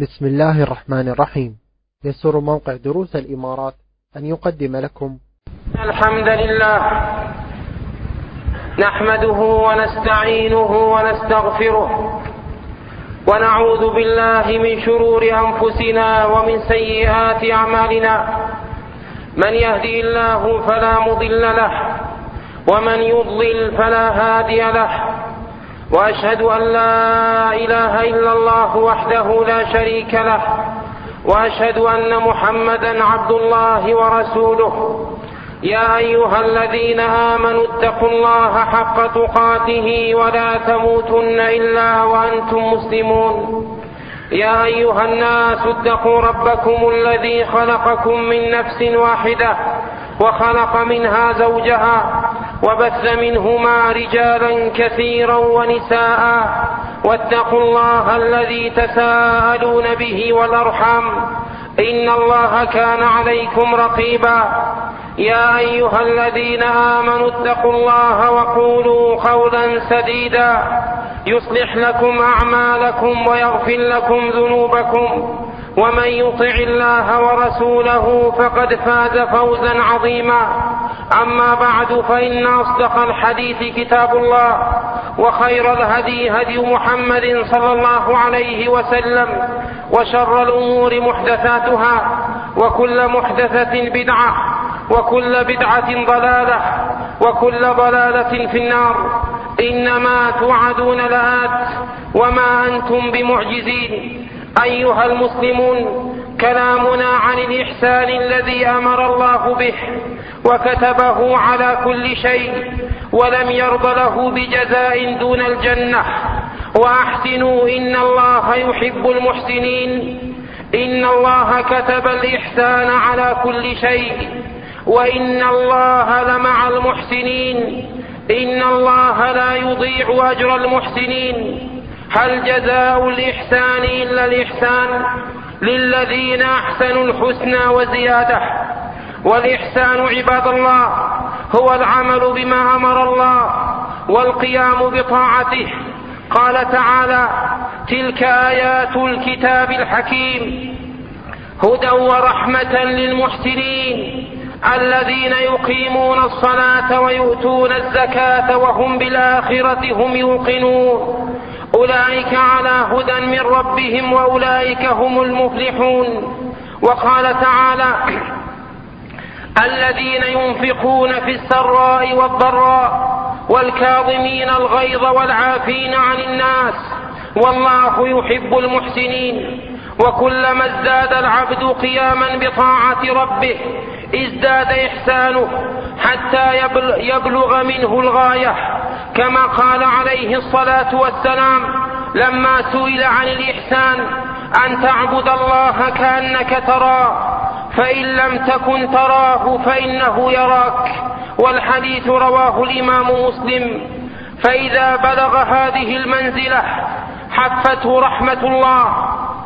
بسم الله الرحمن الرحيم. يسر موقع دروس الإمارات أن يقدم لكم الحمد لله نحمده ونستعينه ونستغفره ونعوذ بالله من شرور أنفسنا ومن سيئات أعمالنا. من يهدي الله فلا مضل له ومن يضلل فلا هادي له، وأشهد أن لا إله إلا الله وحده لا شريك له، وأشهد أن محمدا عبد الله ورسوله. يا أيها الذين آمنوا اتقوا الله حق تقاته ولا تموتن إلا وأنتم مسلمون. يا أيها الناس اتقوا ربكم الذي خلقكم من نفس واحدة وخلق منها زوجها وبث منهما رجالا كثيرا ونساء، واتقوا الله الذي تساءلون به والأرحام إن الله كان عليكم رقيبا. يا أيها الذين آمنوا اتقوا الله وقولوا قولا سديدا يصلح لكم أعمالكم ويغفر لكم ذنوبكم، ومن يطع الله ورسوله فقد فاز فوزا عظيما. أما بعد، فإن أصدق الحديث كتاب الله، وخير الهدي هدي محمد صلى الله عليه وسلم، وشر الأمور محدثاتها، وكل محدثة بدعة، وكل بدعة ضلالة، وكل ضلالة في النار. إنما توعدون لآت وما أنتم بمعجزين. أيها المسلمون، كلامنا عن الإحسان الذي أمر الله به وكتبه على كل شيء، ولم يرض له بجزاء دون الجنة. وأحسنوا إن الله يحب المحسنين. إن الله كتب الإحسان على كل شيء، وإن الله لمع المحسنين. إن الله لا يضيع أجر المحسنين. هل جزاء الإحسان إلا الإحسان؟ للذين أحسنوا الحسنى وزيادة. والإحسان عباد الله هو العمل بما أمر الله والقيام بطاعته. قال تعالى: تلك آيات الكتاب الحكيم هدى ورحمة للمحسنين الذين يقيمون الصلاة ويؤتون الزكاة وهم بالآخرة هم يوقنون أولئك على هدى من ربهم وأولئك هم المفلحون. وقال تعالى: الذين ينفقون في السراء والضراء والكاظمين الغيظ والعافين عن الناس والله يحب المحسنين. وكلما ازداد العبد قياما بطاعة ربه ازداد إحسانه حتى يبلغ منه الغاية، كما قال عليه الصلاة والسلام لما سئل عن الإحسان: أن تعبد الله كأنك تراه، فإن لم تكن تراه فإنه يراك. والحديث رواه الإمام مسلم. فإذا بلغ هذه المنزلة حفته رحمة الله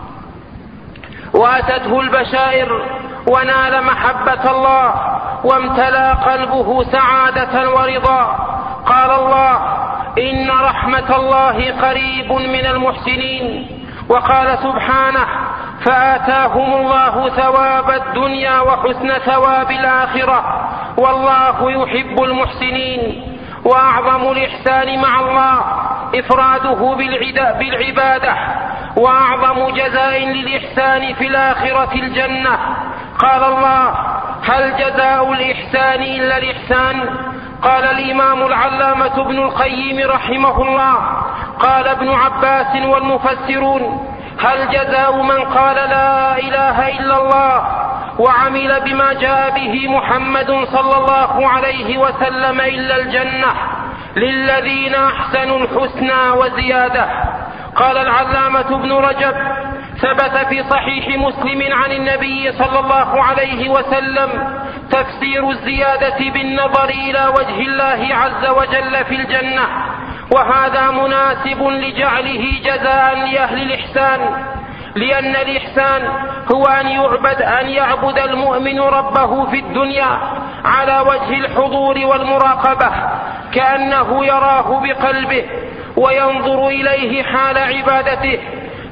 وأتته البشائر ونال محبة الله وامتلأ قلبه سعادة ورضا. قال الله: إن رحمة الله قريب من المحسنين. وقال سبحانه: فآتاهم الله ثواب الدنيا وحسن ثواب الآخرة والله يحب المحسنين. وأعظم الإحسان مع الله إفراده بالعبادة، وأعظم جزاء للإحسان في الآخرة الجنة. قال الله: هل جزاء الإحسان إلا الإحسان؟ قال الإمام العلامة ابن القيم رحمه الله: قال ابن عباس والمفسرون: هل جزاء من قال لا إله إلا الله وعمل بما جاء به محمد صلى الله عليه وسلم إلا الجنة للذين أحسنوا الحسنى وزيادة. قال العلامة ابن رجب: ثبت في صحيح مسلم عن النبي صلى الله عليه وسلم تفسير الزيادة بالنظر إلى وجه الله عز وجل في الجنة، وهذا مناسب لجعله جزاء لأهل الإحسان، لأن الإحسان هو أن يعبد المؤمن ربه في الدنيا على وجه الحضور والمراقبة، كأنه يراه بقلبه وينظر إليه حال عبادته،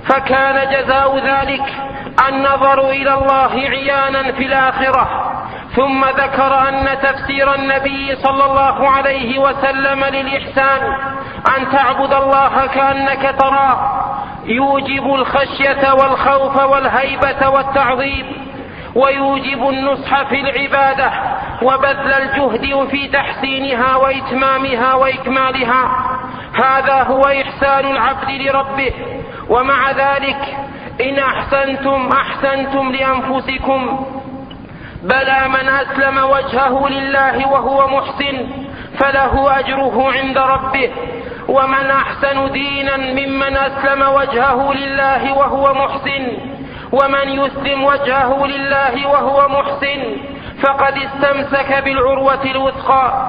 فكان جزاء ذلك النظر إلى الله عيانا في الآخرة. ثم ذكر أن تفسير النبي صلى الله عليه وسلم للإحسان أن تعبد الله كأنك تراه يوجب الخشية والخوف والهيبة والتعظيم، ويوجب النصح في العبادة وبذل الجهد في تحسينها وإتمامها وإكمالها. هذا هو إحسان العبد لربه. ومع ذلك إن أحسنتم لأنفسكم، بلى من أسلم وجهه لله وهو محسن فله أجره عند ربه. ومن أحسن دينا ممن أسلم وجهه لله وهو محسن. ومن يسلم وجهه لله وهو محسن فقد استمسك بالعروة الوثقى.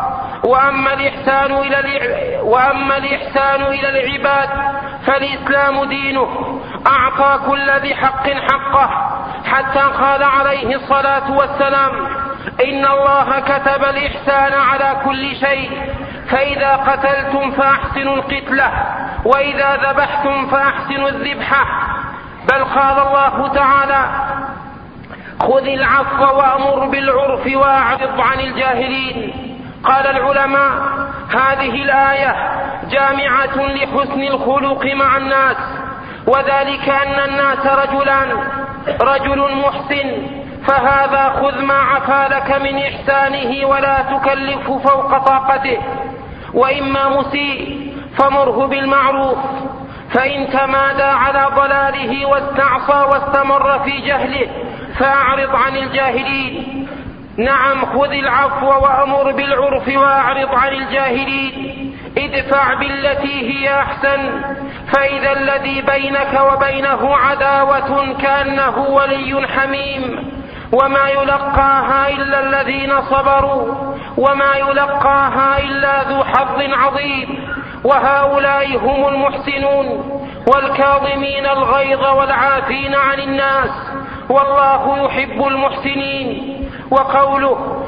وأما الإحسان إلى العباد فالإسلام دينه أعطى كل ذي حق حقه، حتى قال عليه الصلاة والسلام: إن الله كتب الإحسان على كل شيء، فإذا قتلتم فأحسنوا القتلة، وإذا ذبحتم فأحسنوا الذبحة. بل قال الله تعالى: خذ العفو وأمر بالعرف وأعرض عن الجاهلين. قال العلماء: هذه الآية جامعة لحسن الخلق مع الناس، وذلك أن الناس رجلان: رجل محسن فهذا خذ ما عفا لك من إحسانه ولا تكلفه فوق طاقته، وإما مسيء فمره بالمعروف، فإن تمادى على ضلاله واستعصى واستمر في جهله فأعرض عن الجاهلين. نعم، خذ العفو وأمر بالعرف وأعرض عن الجاهلين. ادفع بالتي هي أحسن، فإذا الذي بينك وبينه عداوة كأنه ولي حميم. وما يلقاها إلا الذين صبروا وما يلقاها إلا ذو حظ عظيم. وهؤلاء هم المحسنون والكاظمين الغيظ والعافين عن الناس، والله يحب المحسنين. وقوله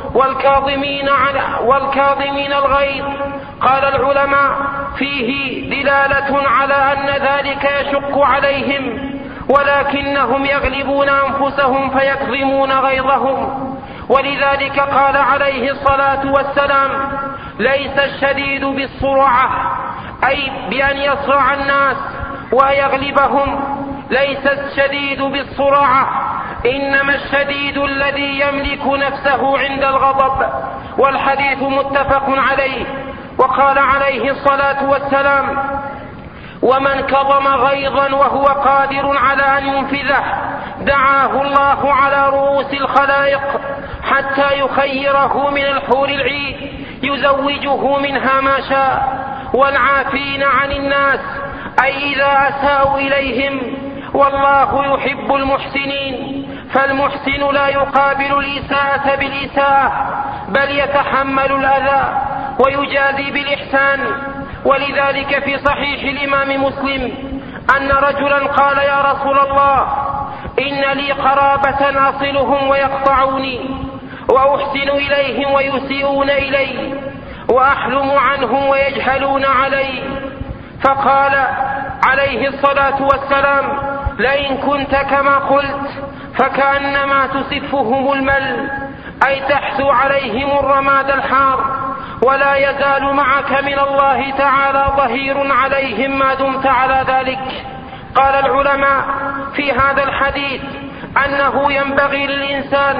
والكاظمين الغيظ، قال العلماء: فيه دلالة على أن ذلك يشق عليهم، ولكنهم يغلبون أنفسهم فيكظمون غيظهم. ولذلك قال عليه الصلاة والسلام: ليس الشديد بالصرعة، أي بأن يصرع الناس ويغلبهم. ليس الشديد بالصرعة، إنما الشديد الذي يملك نفسه عند الغضب. والحديث متفق عليه. وقال عليه الصلاة والسلام: ومن كظم غيظا وهو قادر على أن ينفذه دعاه الله على رؤوس الخلائق حتى يخيره من الحور العين يزوجه منها ما شاء. والعافين عن الناس، أي إذا أساءوا إليهم. والله يحب المحسنين، فالمحسن لا يقابل الإساءة بالإساءة، بل يتحمل الأذى ويجازي بالإحسان. ولذلك في صحيح الإمام مسلم أن رجلا قال: يا رسول الله، إن لي قرابة أصلهم ويقطعوني، وأحسن إليهم ويسيئون إلي، وأحلم عنهم ويجهلون علي. فقال عليه الصلاة والسلام: لئن كنت كما قلت فكأنما تسفهم المل، أي تحثو عليهم الرماد الحار، ولا يزال معك من الله تعالى ظهير عليهم ما دمت على ذلك. قال العلماء في هذا الحديث أنه ينبغي للإنسان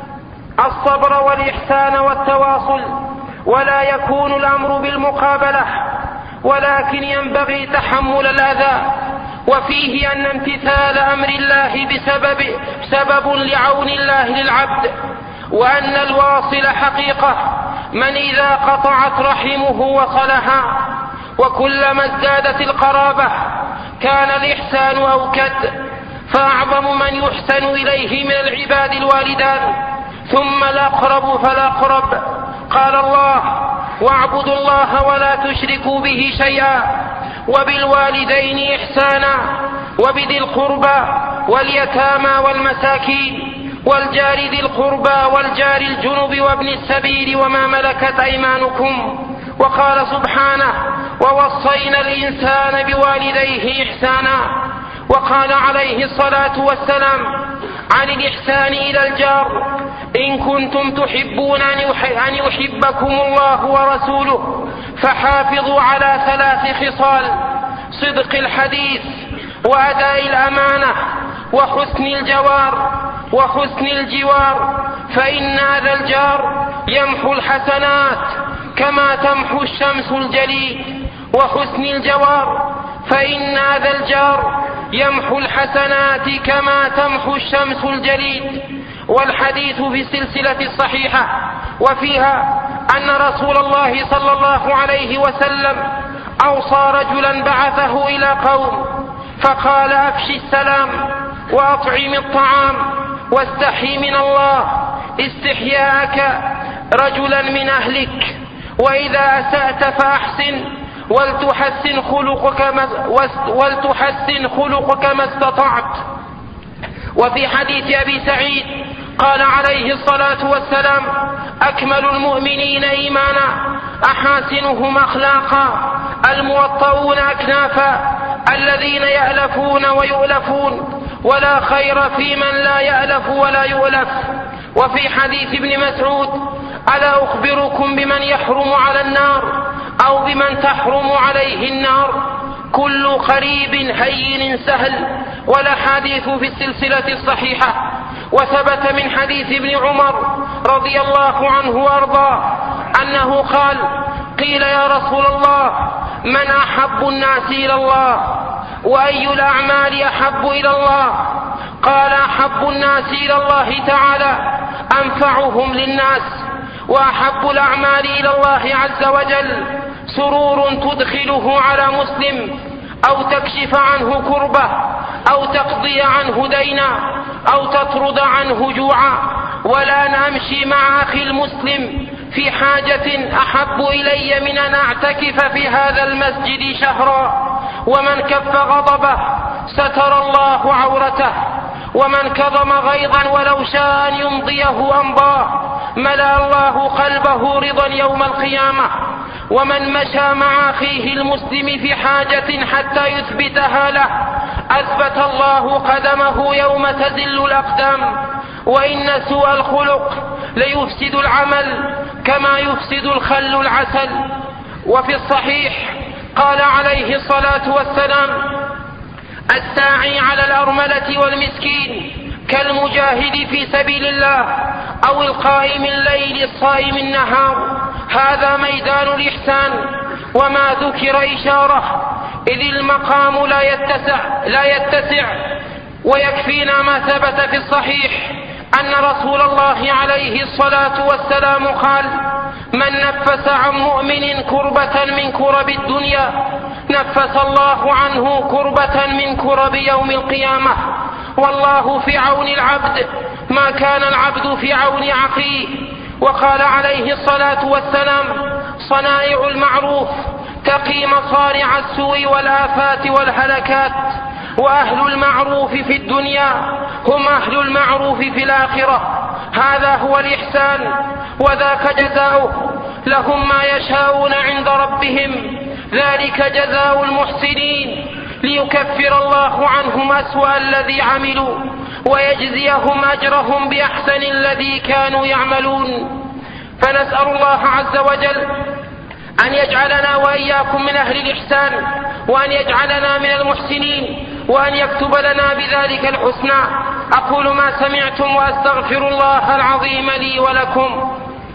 الصبر والإحسان والتواصل، ولا يكون الأمر بالمقابلة، ولكن ينبغي تحمل الأذى. وفيه أن امتثال أمر الله سبب لعون الله للعبد، وأن الواصل حقيقة من إذا قطعت رحمه وصلها. وكلما ازدادت القرابة كان الإحسان أوكد، فأعظم من يحسن إليه من العباد الوالدان، ثم الأقرب فالأقرب. قال الله: واعبدوا الله ولا تشركوا به شيئا، وبالوالدين إحسانا، وبذي القربى واليتامى والمساكين، والجار ذي القربى والجار الجنب وابن السبيل وما ملكت أيمانكم. وقال سبحانه: ووصينا الإنسان بوالديه إحسانا. وقال عليه الصلاة والسلام عن الإحسان إلى الجار: إن كنتم تحبون أن يحبكم الله ورسوله فحافظوا على 3 خصال: صدق الحديث، وأداء الأمانة، وحسن الجوار، فإن هذا الجار يمحو الحسنات كما تمحو الشمس الجليد. وحسن الجوار، فإن هذا الجار يمحو الحسنات كما تمحو الشمس الجليد. والحديث في السلسلة الصحيحة، وفيها أن رسول الله صلى الله عليه وسلم أوصى رجلا بعثه إلى قوم فقال: أفشي السلام وأطعم الطعام واستحي من الله استحياءك رجلا من أهلك، وإذا أسأت فأحسن ولتحسن خلقك ما استطعت. وفي حديث أبي سعيد قال عليه الصلاة والسلام: أكمل المؤمنين إيمانا أحاسنهم أخلاقا الموطؤون أكنافا الذين يألفون ويؤلفون، ولا خير في من لا يألف ولا يؤلف. وفي حديث ابن مسعود: ألا أخبركم بمن يحرم على النار أو بمن تحرم عليه النار؟ كل قريب هين سهل. والأحاديث في السلسلة الصحيحة. وثبت من حديث ابن عمر رضي الله عنه وأرضاه أنه قال: قيل يا رسول الله من أحب الناس إلى الله؟ وأي الأعمال أحب إلى الله؟ قال: أحب الناس إلى الله تعالى أنفعهم للناس، وأحب الأعمال إلى الله عز وجل سرور تدخله على مسلم، أو تكشف عنه كربة، أو تقضي عنه دينا، أو تطرد عنه جوعا. ولا أن أمشي مع أخي المسلم في حاجة أحب إلي من أن أعتكف في هذا المسجد شهرا. ومن كف غضبه ستر الله عورته، ومن كظم غيظا ولو شاء أن يمضيه أمضاه ملأ الله قلبه رضا يوم القيامة. ومن مشى مع أخيه المسلم في حاجة حتى يثبتها له أثبت الله قدمه يوم تزل الأقدام. وإن سوء الخلق ليفسد العمل كما يفسد الخل العسل. وفي الصحيح قال عليه الصلاة والسلام: الساعي على الأرملة والمسكين كالمجاهد في سبيل الله، أو القائم الليل الصائم النهار. هذا ميدان الإحسان. وما ذكر إشارة، إذ المقام لا يتسع. ويكفينا ما ثبت في الصحيح أن رسول الله عليه الصلاة والسلام قال: من نفس عن مؤمن كربة من كرب الدنيا نفس الله عنه كربة من كرب يوم القيامة. والله في عون العبد ما كان العبد في عون أخيه. وقال عليه الصلاة والسلام: صنائع المعروف تقي مصارع السوء والآفات والهلكات، وأهل المعروف في الدنيا هم أهل المعروف في الآخرة. هذا هو الإحسان، وذاك جزاؤه. لهم ما يشاءون عند ربهم، ذلك جزاء المحسنين، ليكفر الله عنهم أسوأ الذي عملوا ويجزيهم أجرهم بأحسن الذي كانوا يعملون. فنسأل الله عز وجل أن يجعلنا وإياكم من أهل الإحسان، وأن يجعلنا من المحسنين، وأن يكتب لنا بذلك الحسنى. أقول ما سمعتم وأستغفر الله العظيم لي ولكم.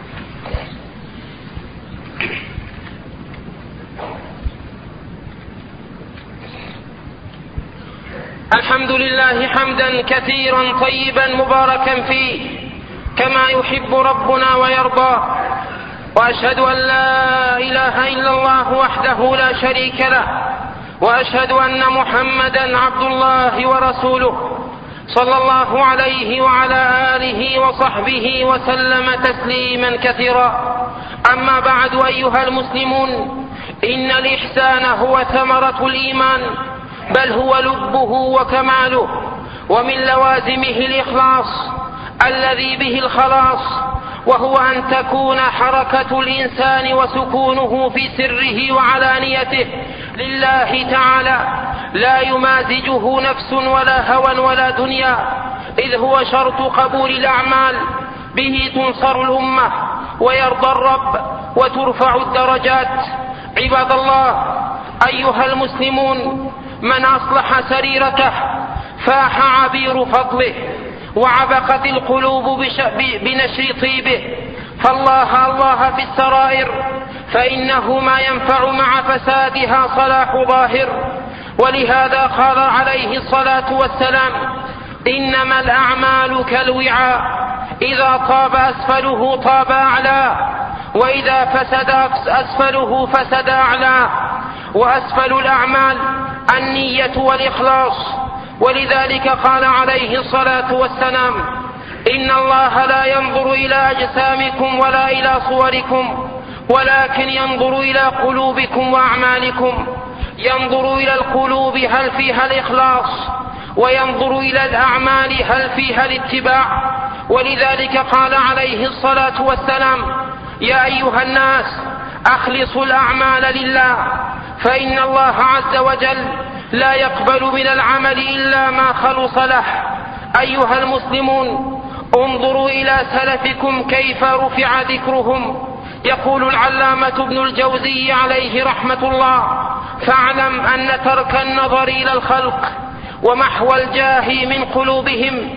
الحمد لله حمدا كثيرا طيبا مباركا فيه كما يحب ربنا ويرضى. وأشهد أن لا إله إلا الله وحده لا شريك له، وأشهد أن محمدا عبد الله ورسوله صلى الله عليه وعلى آله وصحبه وسلم تسليما كثيرا. أما بعد، أيها المسلمون، إن الإحسان هو ثمرة الإيمان، بل هو لبه وكماله، ومن لوازمه الإخلاص الذي به الخلاص، وهو أن تكون حركة الإنسان وسكونه في سره وعلانيته لله تعالى، لا يمازجه نفس ولا هوى ولا دنيا، إذ هو شرط قبول الأعمال، به تنصر الأمة ويرضى الرب وترفع الدرجات. عباد الله، أيها المسلمون، من أصلح سريرته فاح عبير فضله، وعبقت القلوب بنشر طيبه، فالله الله في السرائر، فإنه ما ينفع مع فسادها صلاح ظاهر. ولهذا قال عليه الصلاة والسلام: إنما الأعمال كالوعاء، إذا طاب أسفله طاب أعلاه، وإذا فسد أسفله فسد أعلاه. وأسفل الأعمال النية والإخلاص. ولذلك قال عليه الصلاة والسلام: إن الله لا ينظر إلى أجسامكم ولا إلى صوركم، ولكن ينظر إلى قلوبكم وأعمالكم. ينظر إلى القلوب هل فيها الإخلاص، وينظر إلى الأعمال هل فيها الاتباع. ولذلك قال عليه الصلاة والسلام: يا أيها الناس، أخلصوا الأعمال لله، فإن الله عز وجل لا يقبل من العمل إلا ما خلص له. أيها المسلمون، انظروا إلى سلفكم كيف رفع ذكرهم. يقول العلامة ابن الجوزي عليه رحمة الله: فاعلم أن ترك النظر إلى الخلق ومحو الجاه من قلوبهم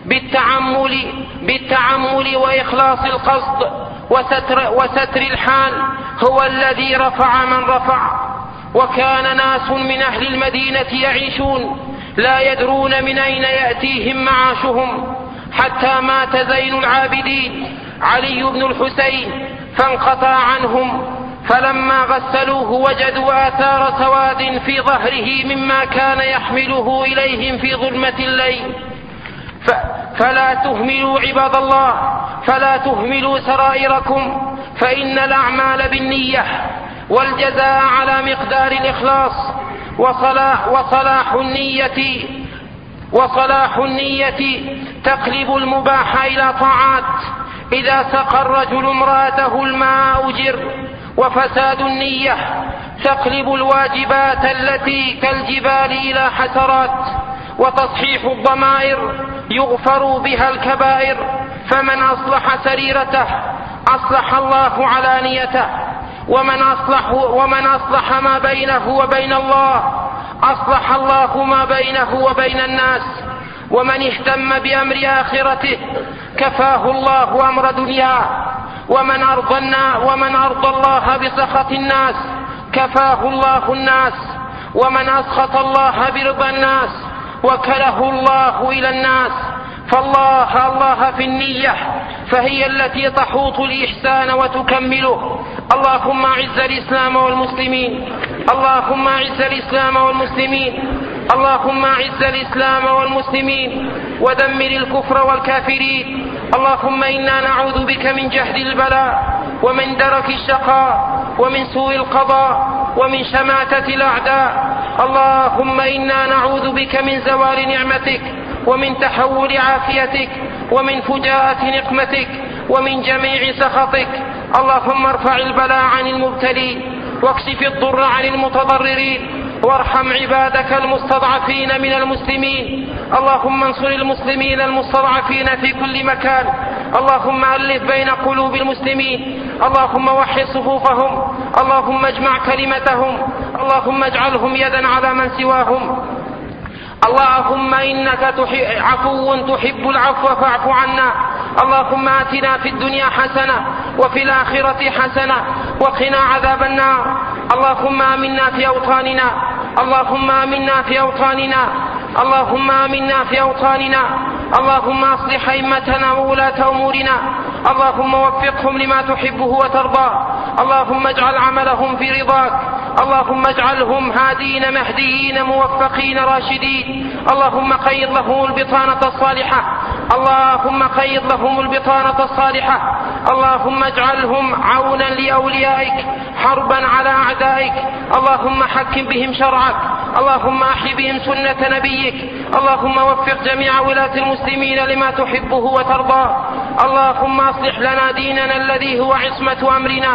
بالتعمل وإخلاص القصد وستر الحال هو الذي رفع من رفع. وكان ناس من أهل المدينة يعيشون لا يدرون من أين يأتيهم معاشهم، حتى مات زين العابدين علي بن الحسين فانقطع عنهم، فلما غسلوه وجدوا آثار سواد في ظهره مما كان يحمله إليهم في ظلمة الليل. فلا تهملوا عباد الله، فلا تهملوا سرائركم، فإن الأعمال بالنية، والجزاء على مقدار الإخلاص. وصلاح النية تقلب المباح إلى طاعات. إذا سقى الرجل امرأته الماء أجر. وفساد النية تقلب الواجبات التي كالجبال إلى حسرات. وتصحيح الضمائر يغفر بها الكبائر. فمن أصلح سريرته أصلح الله علانيته، ومن أصلح ما بينه وبين الله أصلح الله ما بينه وبين الناس. ومن اهتم بأمر آخرته كفاه الله أمر دنياه. ومن أرضى الله بسخط الناس كفاه الله الناس. ومن أسخط الله برضا الناس وكله الله إلى الناس. فالله في النية، فهي التي تحوط الإحسان وتكمله. اللهم أعز الإسلام والمسلمين، اللهم أعز الإسلام والمسلمين، اللهم أعز الإسلام والمسلمين، ودمر الكفر والكافرين. اللهم إنا نعوذ بك من جهد البلاء، ومن درك الشقاء، ومن سوء القضاء، ومن شماتة الأعداء. اللهم إنا نعوذ بك من زوال نعمتك، ومن تحول عافيتك، ومن فجاءة نقمتك، ومن جميع سخطك. اللهم ارفع البلاء عن المبتلين، واكشف الضر عن المتضررين، وارحم عبادك المستضعفين من المسلمين. اللهم انصر المسلمين المستضعفين في كل مكان. اللهم ألف بين قلوب المسلمين. اللهم وحد صفوفهم. اللهم اجمع كلمتهم. اللهم اجعلهم يدا على من سواهم. اللهم إنك عفو تحب العفو فاعف عنا. اللهم آتنا في الدنيا حسنة وفي الآخرة حسنة وقنا عذاب النار. اللهم آمنا في أوطاننا، اللهم آمنا في أوطاننا، اللهم آمنا في أوطاننا. اللهم أصلح أئمتنا وولاة أمورنا، اللهم وفقهم لما تحبه وترضى. اللهم اجعل عملهم في رضاك. اللهم اجعلهم هادين مهديين موفقين راشدين. اللهم قيض لهم البطانة الصالحة، اللهم قيض لهم البطانة الصالحة. اللهم اجعلهم عونا لأوليائك حربا على أعدائك. اللهم حكم بهم شرعك، اللهم أحي بهم سنة نبيك. اللهم وفق جميع ولاة المسلمين لما تحبه وترضى. اللهم أصلح لنا ديننا الذي هو عصمة أمرنا،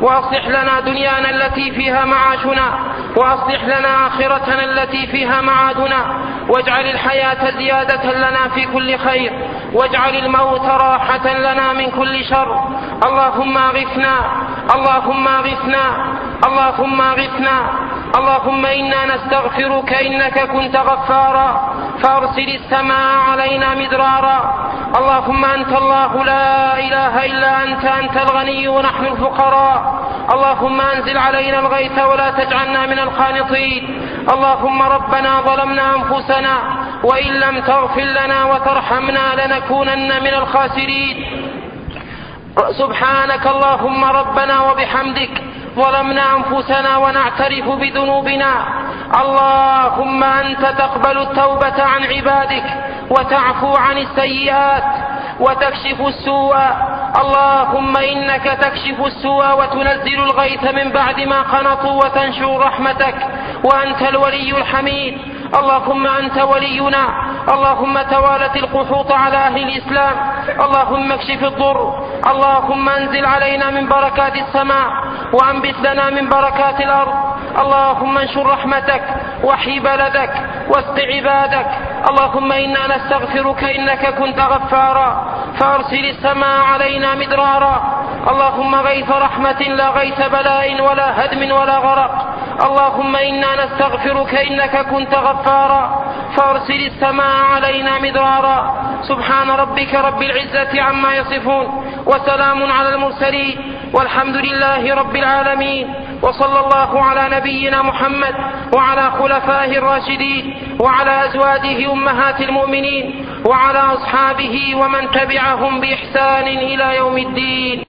وأصلح لنا دنيانا التي فيها معاشنا، وأصلح لنا آخرتنا التي فيها معادنا، واجعل الحياة زيادة لنا في كل خير، واجعل الموت راحة لنا من كل شر. اللهم أغثنا، اللهم أغثنا، اللهم أغثنا. اللهم إنا نستغفرك إنك كنت غفارا فأرسل السماء علينا مدرارا. اللهم أنت الله لا إله إلا أنت الغني ونحن الفقراء. اللهم أنزل علينا الغيث ولا تجعلنا من القانطين. اللهم ربنا ظلمنا أنفسنا وإن لم تغفر لنا وترحمنا لنكونن من الخاسرين. سبحانك اللهم ربنا وبحمدك ظلمنا أنفسنا ونعترف بذنوبنا. اللهم أنت تقبل التوبة عن عبادك وتعفو عن السيئات وتكشف السوء. اللهم إنك تكشف السوء وتنزل الغيث من بعد ما قنطوا وتنشر رحمتك، وأنت الولي الحميد. اللهم أنت ولينا. اللهم توالت القحوط على أهل الإسلام. اللهم اكشف الضر. اللهم انزل علينا من بركات السماء وأنبت لنا من بركات الأرض. اللهم انشر رحمتك وحي بلدك واسق عبادك. اللهم إنا نستغفرك إنك كنت غفارا فأرسل السماء علينا مدرارا. اللهم غيث رحمة لا غيث بلاء ولا هدم ولا غرق. اللهم إنا نستغفرك إنك كنت غفارا فأرسل السماء علينا مدرارا. سبحان ربك رب العزة عما يصفون وسلام على المرسلين والحمد لله رب العالمين. وصلى الله على نبينا محمد وعلى خلفائه الراشدين وعلى أزواجه أمهات المؤمنين وعلى أصحابه ومن تبعهم بإحسان إلى يوم الدين.